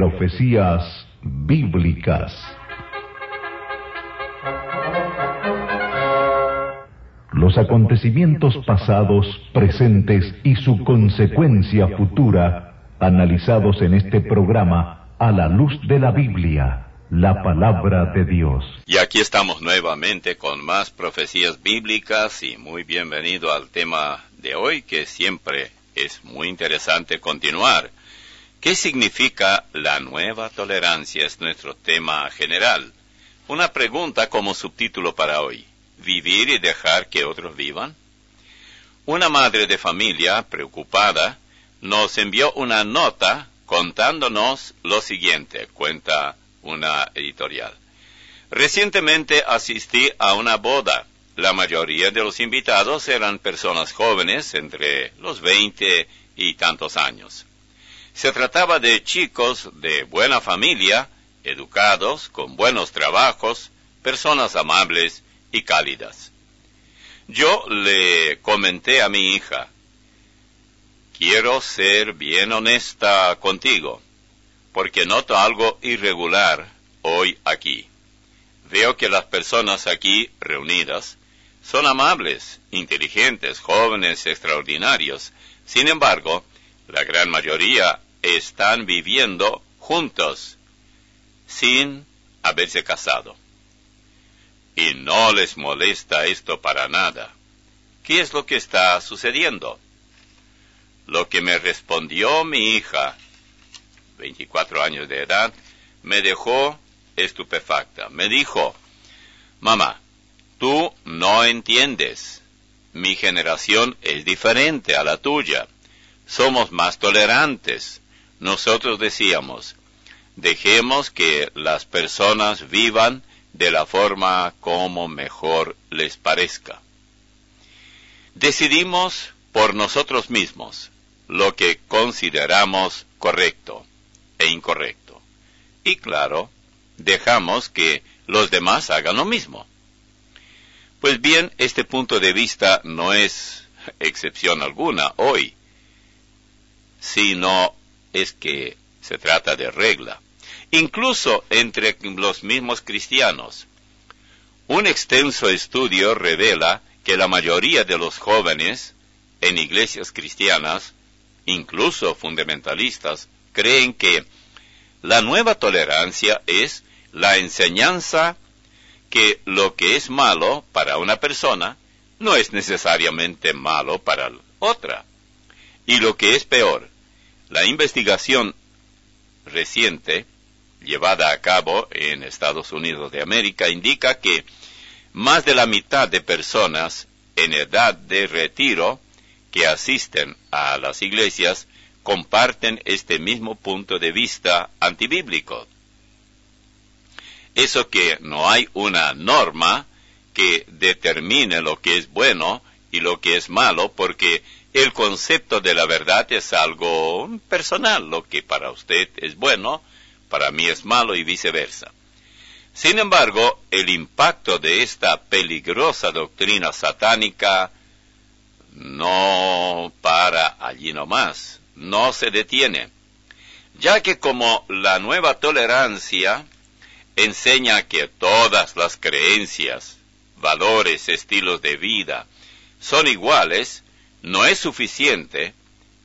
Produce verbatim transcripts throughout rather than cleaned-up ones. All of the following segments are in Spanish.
Profecías Bíblicas. Los acontecimientos pasados, presentes y su consecuencia futura, analizados en este programa a la luz de la Biblia, la palabra de Dios. Y aquí estamos nuevamente con más profecías bíblicas y muy bienvenido al tema de hoy, que siempre es muy interesante continuar. ¿Qué significa la nueva tolerancia? Es nuestro tema general. Una pregunta como subtítulo para hoy: ¿vivir y dejar que otros vivan? Una madre de familia, preocupada, nos envió una nota contándonos lo siguiente, cuenta una editorial. Recientemente asistí a una boda. La mayoría de los invitados eran personas jóvenes, entre los veinte y tantos años. Se trataba de chicos de buena familia, educados, con buenos trabajos, personas amables y cálidas. Yo le comenté a mi hija: quiero ser bien honesta contigo, porque noto algo irregular hoy aquí. Veo que las personas aquí reunidas son amables, inteligentes, jóvenes, extraordinarios. Sin embargo, la gran mayoría están viviendo juntos, sin haberse casado. Y no les molesta esto para nada. ¿Qué es lo que está sucediendo? Lo que me respondió mi hija, veinticuatro años de edad, me dejó estupefacta. Me dijo: mamá, tú no entiendes. Mi generación es diferente a la tuya. Somos más tolerantes. Nosotros decíamos: dejemos que las personas vivan de la forma como mejor les parezca. Decidimos por nosotros mismos lo que consideramos correcto e incorrecto. Y claro, dejamos que los demás hagan lo mismo. Pues bien, este punto de vista no es excepción alguna hoy, sino es que se trata de regla. Incluso entre los mismos cristianos. Un extenso estudio revela que la mayoría de los jóvenes en iglesias cristianas, incluso fundamentalistas, creen que la nueva tolerancia es la enseñanza que lo que es malo para una persona no es necesariamente malo para otra. Y lo que es peor, la investigación reciente llevada a cabo en Estados Unidos de América indica que más de la mitad de personas en edad de retiro que asisten a las iglesias comparten este mismo punto de vista antibíblico. Eso que no hay una norma que determine lo que es bueno y lo que es malo, porque el concepto de la verdad es algo personal. Lo que para usted es bueno, para mí es malo y viceversa. Sin embargo, el impacto de esta peligrosa doctrina satánica no para allí nomás, no se detiene, ya que como la nueva tolerancia enseña que todas las creencias, valores, estilos de vida son iguales, no es suficiente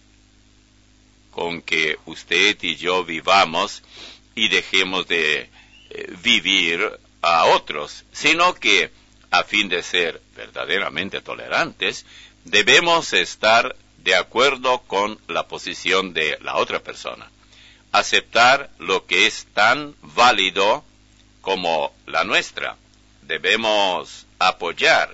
con que usted y yo vivamos y dejemos de eh, vivir a otros, sino que a fin de ser verdaderamente tolerantes, debemos estar de acuerdo con la posición de la otra persona, aceptar lo que es tan válido como la nuestra. Debemos apoyar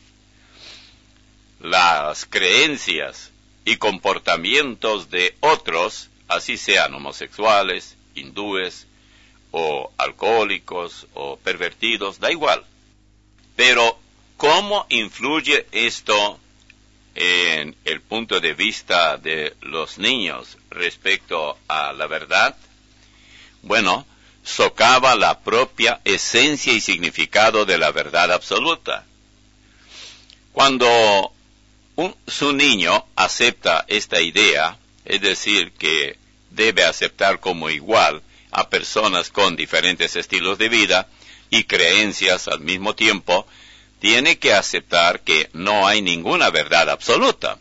las creencias y comportamientos de otros, así sean homosexuales, hindúes, o alcohólicos, o pervertidos, da igual. Pero, ¿cómo influye esto en el punto de vista de los niños respecto a la verdad? Bueno, socava la propia esencia y significado de la verdad absoluta. Cuando un, su niño acepta esta idea, es decir, que debe aceptar como igual a personas con diferentes estilos de vida y creencias al mismo tiempo, tiene que aceptar que no hay ninguna verdad absoluta.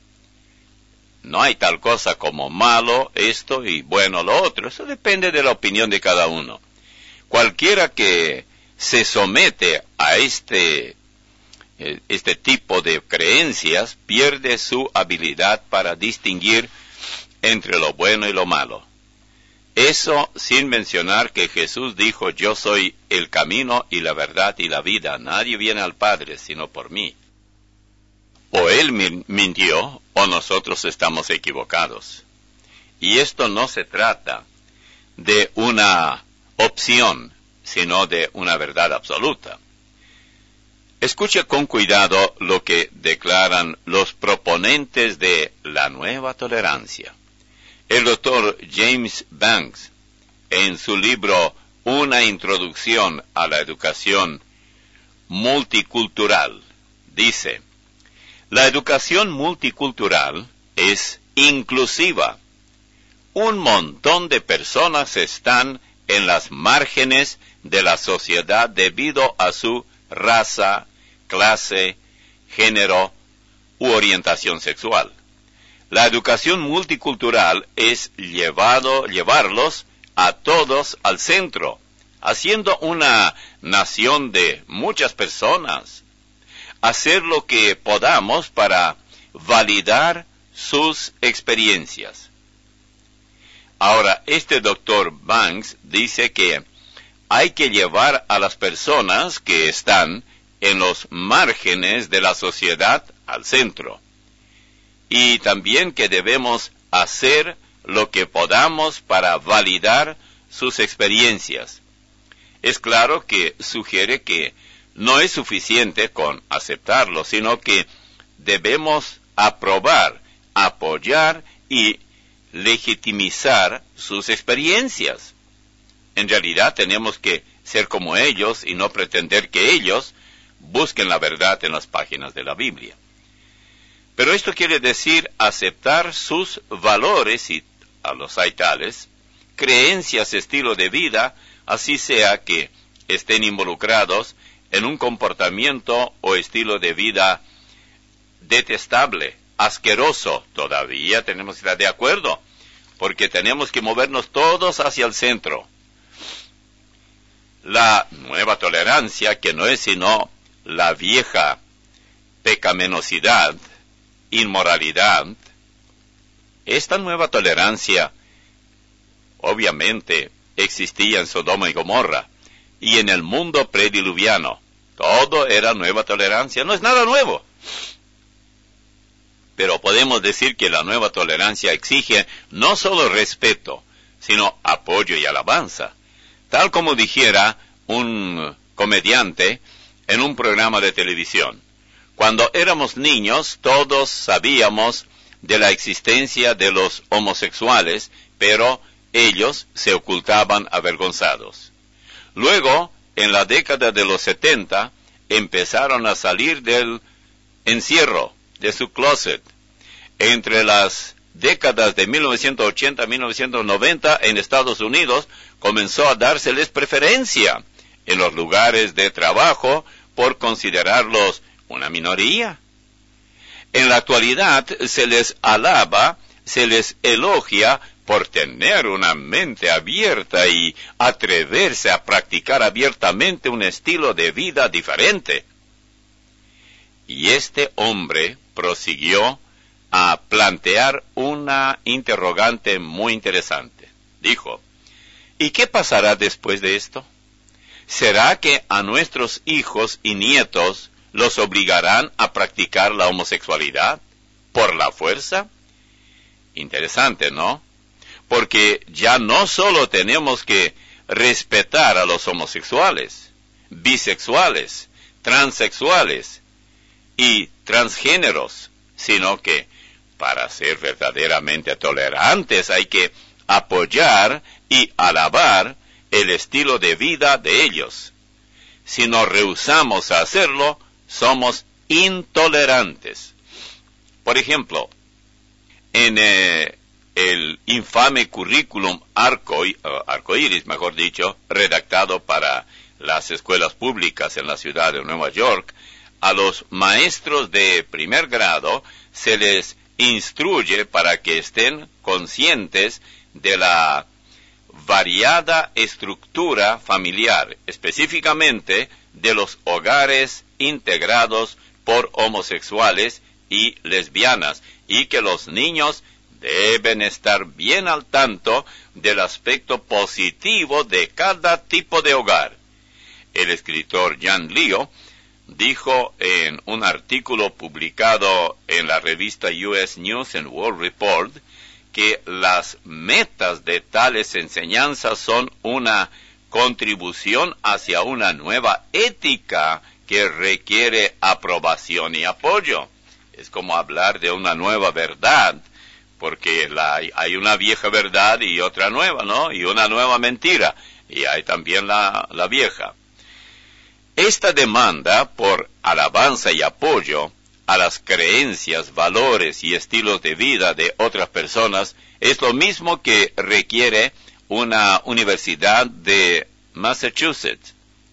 No hay tal cosa como malo esto y bueno lo otro. Eso depende de la opinión de cada uno. Cualquiera que se somete a este, este tipo de creencias pierde su habilidad para distinguir entre lo bueno y lo malo. Eso sin mencionar que Jesús dijo, yo soy el camino y la verdad y la vida. Nadie viene al Padre sino por mí. O Él mintió o nosotros estamos equivocados. Y esto no se trata de una opción, sino de una verdad absoluta. Escuche con cuidado lo que declaran los proponentes de la nueva tolerancia. El doctor James Banks, en su libro Una introducción a la educación multicultural, dice, la educación multicultural es inclusiva. Un montón de personas están en las márgenes de la sociedad debido a su raza, clase, género u orientación sexual. La educación multicultural es llevado, llevarlos a todos al centro, haciendo una nación de muchas personas. Hacer lo que podamos para validar sus experiencias. Ahora, este doctor Banks dice que hay que llevar a las personas que están en los márgenes de la sociedad al centro. Y también que debemos hacer lo que podamos para validar sus experiencias. Es claro que sugiere que no es suficiente con aceptarlo, sino que debemos aprobar, apoyar y legitimizar sus experiencias. En realidad tenemos que ser como ellos y no pretender que ellos busquen la verdad en las páginas de la Biblia. Pero esto quiere decir aceptar sus valores, y a los hay tales, creencias, estilo de vida, así sea que estén involucrados en un comportamiento o estilo de vida detestable, asqueroso. Todavía tenemos que estar de acuerdo, porque tenemos que movernos todos hacia el centro. La nueva tolerancia, que no es sino la vieja pecaminosidad, inmoralidad, esta nueva tolerancia obviamente existía en Sodoma y Gomorra y en el mundo prediluviano. Todo era nueva tolerancia, no es nada nuevo. Pero podemos decir que la nueva tolerancia exige no solo respeto, sino apoyo y alabanza. Tal como dijera un comediante en un programa de televisión. Cuando éramos niños, todos sabíamos de la existencia de los homosexuales, pero ellos se ocultaban avergonzados. Luego, en la década de los setenta, empezaron a salir del encierro, de su closet. Entre las décadas de mil novecientos ochenta a mil novecientos noventa, en Estados Unidos, comenzó a dárseles preferencia en los lugares de trabajo por considerarlos una minoría. En la actualidad se les alaba, se les elogia por tener una mente abierta y atreverse a practicar abiertamente un estilo de vida diferente. Y este hombre prosiguió a plantear una interrogante muy interesante. Dijo, ¿y qué pasará después de esto? ¿Será que a nuestros hijos y nietos los obligarán a practicar la homosexualidad por la fuerza? Interesante, ¿no? Porque ya no solo tenemos que respetar a los homosexuales, bisexuales, transexuales y transgéneros, sino que para ser verdaderamente tolerantes hay que apoyar y alabar el estilo de vida de ellos. Si nos rehusamos a hacerlo, somos intolerantes. Por ejemplo, en eh, el infame currículum arcoí, arcoíris, mejor dicho, redactado para las escuelas públicas en la ciudad de Nueva York, a los maestros de primer grado se les instruye para que estén conscientes de la variada estructura familiar, específicamente de los hogares integrados por homosexuales y lesbianas, y que los niños deben estar bien al tanto del aspecto positivo de cada tipo de hogar. El escritor Jan Leo dijo en un artículo publicado en la revista U S News and World Report que las metas de tales enseñanzas son una contribución hacia una nueva ética que requiere aprobación y apoyo. Es como hablar de una nueva verdad, porque la, hay una vieja verdad y otra nueva, ¿no? Y una nueva mentira, y hay también la, la vieja. Esta demanda por alabanza y apoyo a las creencias, valores y estilos de vida de otras personas es lo mismo que requiere una universidad de Massachusetts,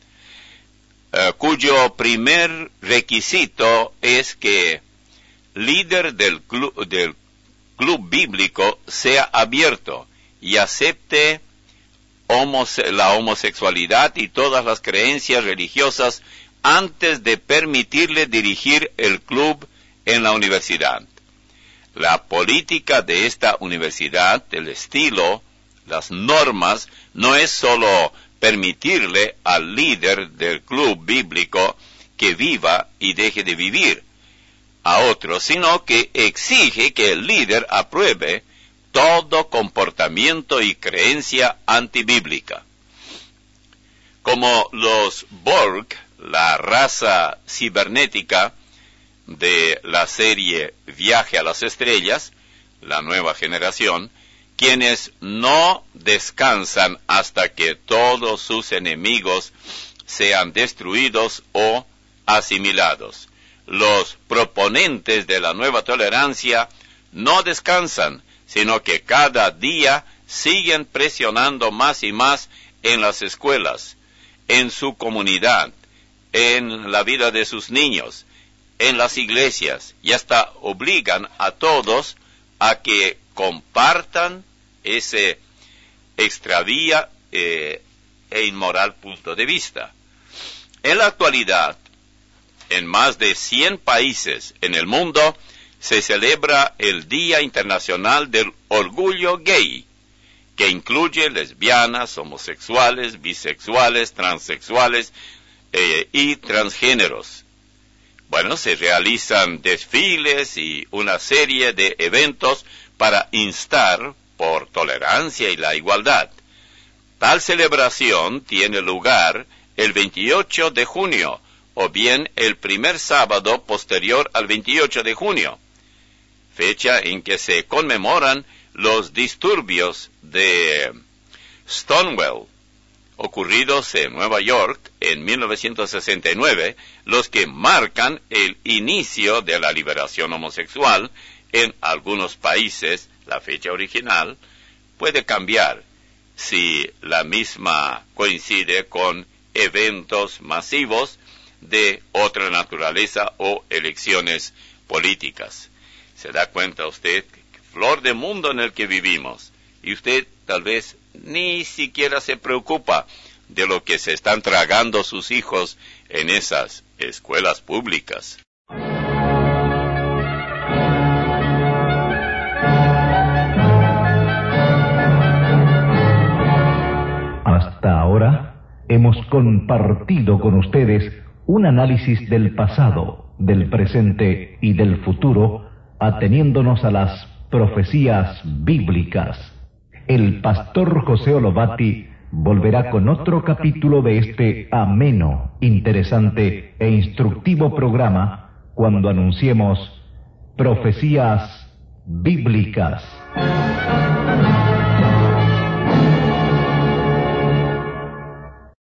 uh, cuyo primer requisito es que el líder del club, del club bíblico sea abierto y acepte homose- la homosexualidad y todas las creencias religiosas antes de permitirle dirigir el club en la universidad. La política de esta universidad, el estilo, las normas, no es solo permitirle al líder del club bíblico que viva y deje de vivir a otros, sino que exige que el líder apruebe todo comportamiento y creencia antibíblica. Como los Borg, la raza cibernética de la serie Viaje a las Estrellas, la nueva generación, quienes no descansan hasta que todos sus enemigos sean destruidos o asimilados. Los proponentes de la nueva tolerancia no descansan, sino que cada día siguen presionando más y más en las escuelas, en su comunidad, en la vida de sus niños, en las iglesias, y hasta obligan a todos a que compartan ese extravía eh, e inmoral punto de vista. En la actualidad, en más de cien países en el mundo, se celebra el Día Internacional del Orgullo Gay, que incluye lesbianas, homosexuales, bisexuales, transexuales eh, y transgéneros. Bueno, se realizan desfiles y una serie de eventos para instar por tolerancia y la igualdad. Tal celebración tiene lugar el veintiocho de junio, o bien el primer sábado posterior al veintiocho de junio, fecha en que se conmemoran los disturbios de Stonewall, ocurridos en Nueva York en mil novecientos sesenta y nueve, los que marcan el inicio de la liberación homosexual. En algunos países, la fecha original puede cambiar si la misma coincide con eventos masivos de otra naturaleza o elecciones políticas. ¿Se da cuenta usted? Flor de mundo en el que vivimos. Y usted tal vez ni siquiera se preocupa de lo que se están tragando sus hijos en esas escuelas públicas. Hasta ahora hemos compartido con ustedes un análisis del pasado, del presente y del futuro, ateniéndonos a las profecías bíblicas. El pastor José Olovati volverá con otro capítulo de este ameno, interesante e instructivo programa cuando anunciemos profecías bíblicas.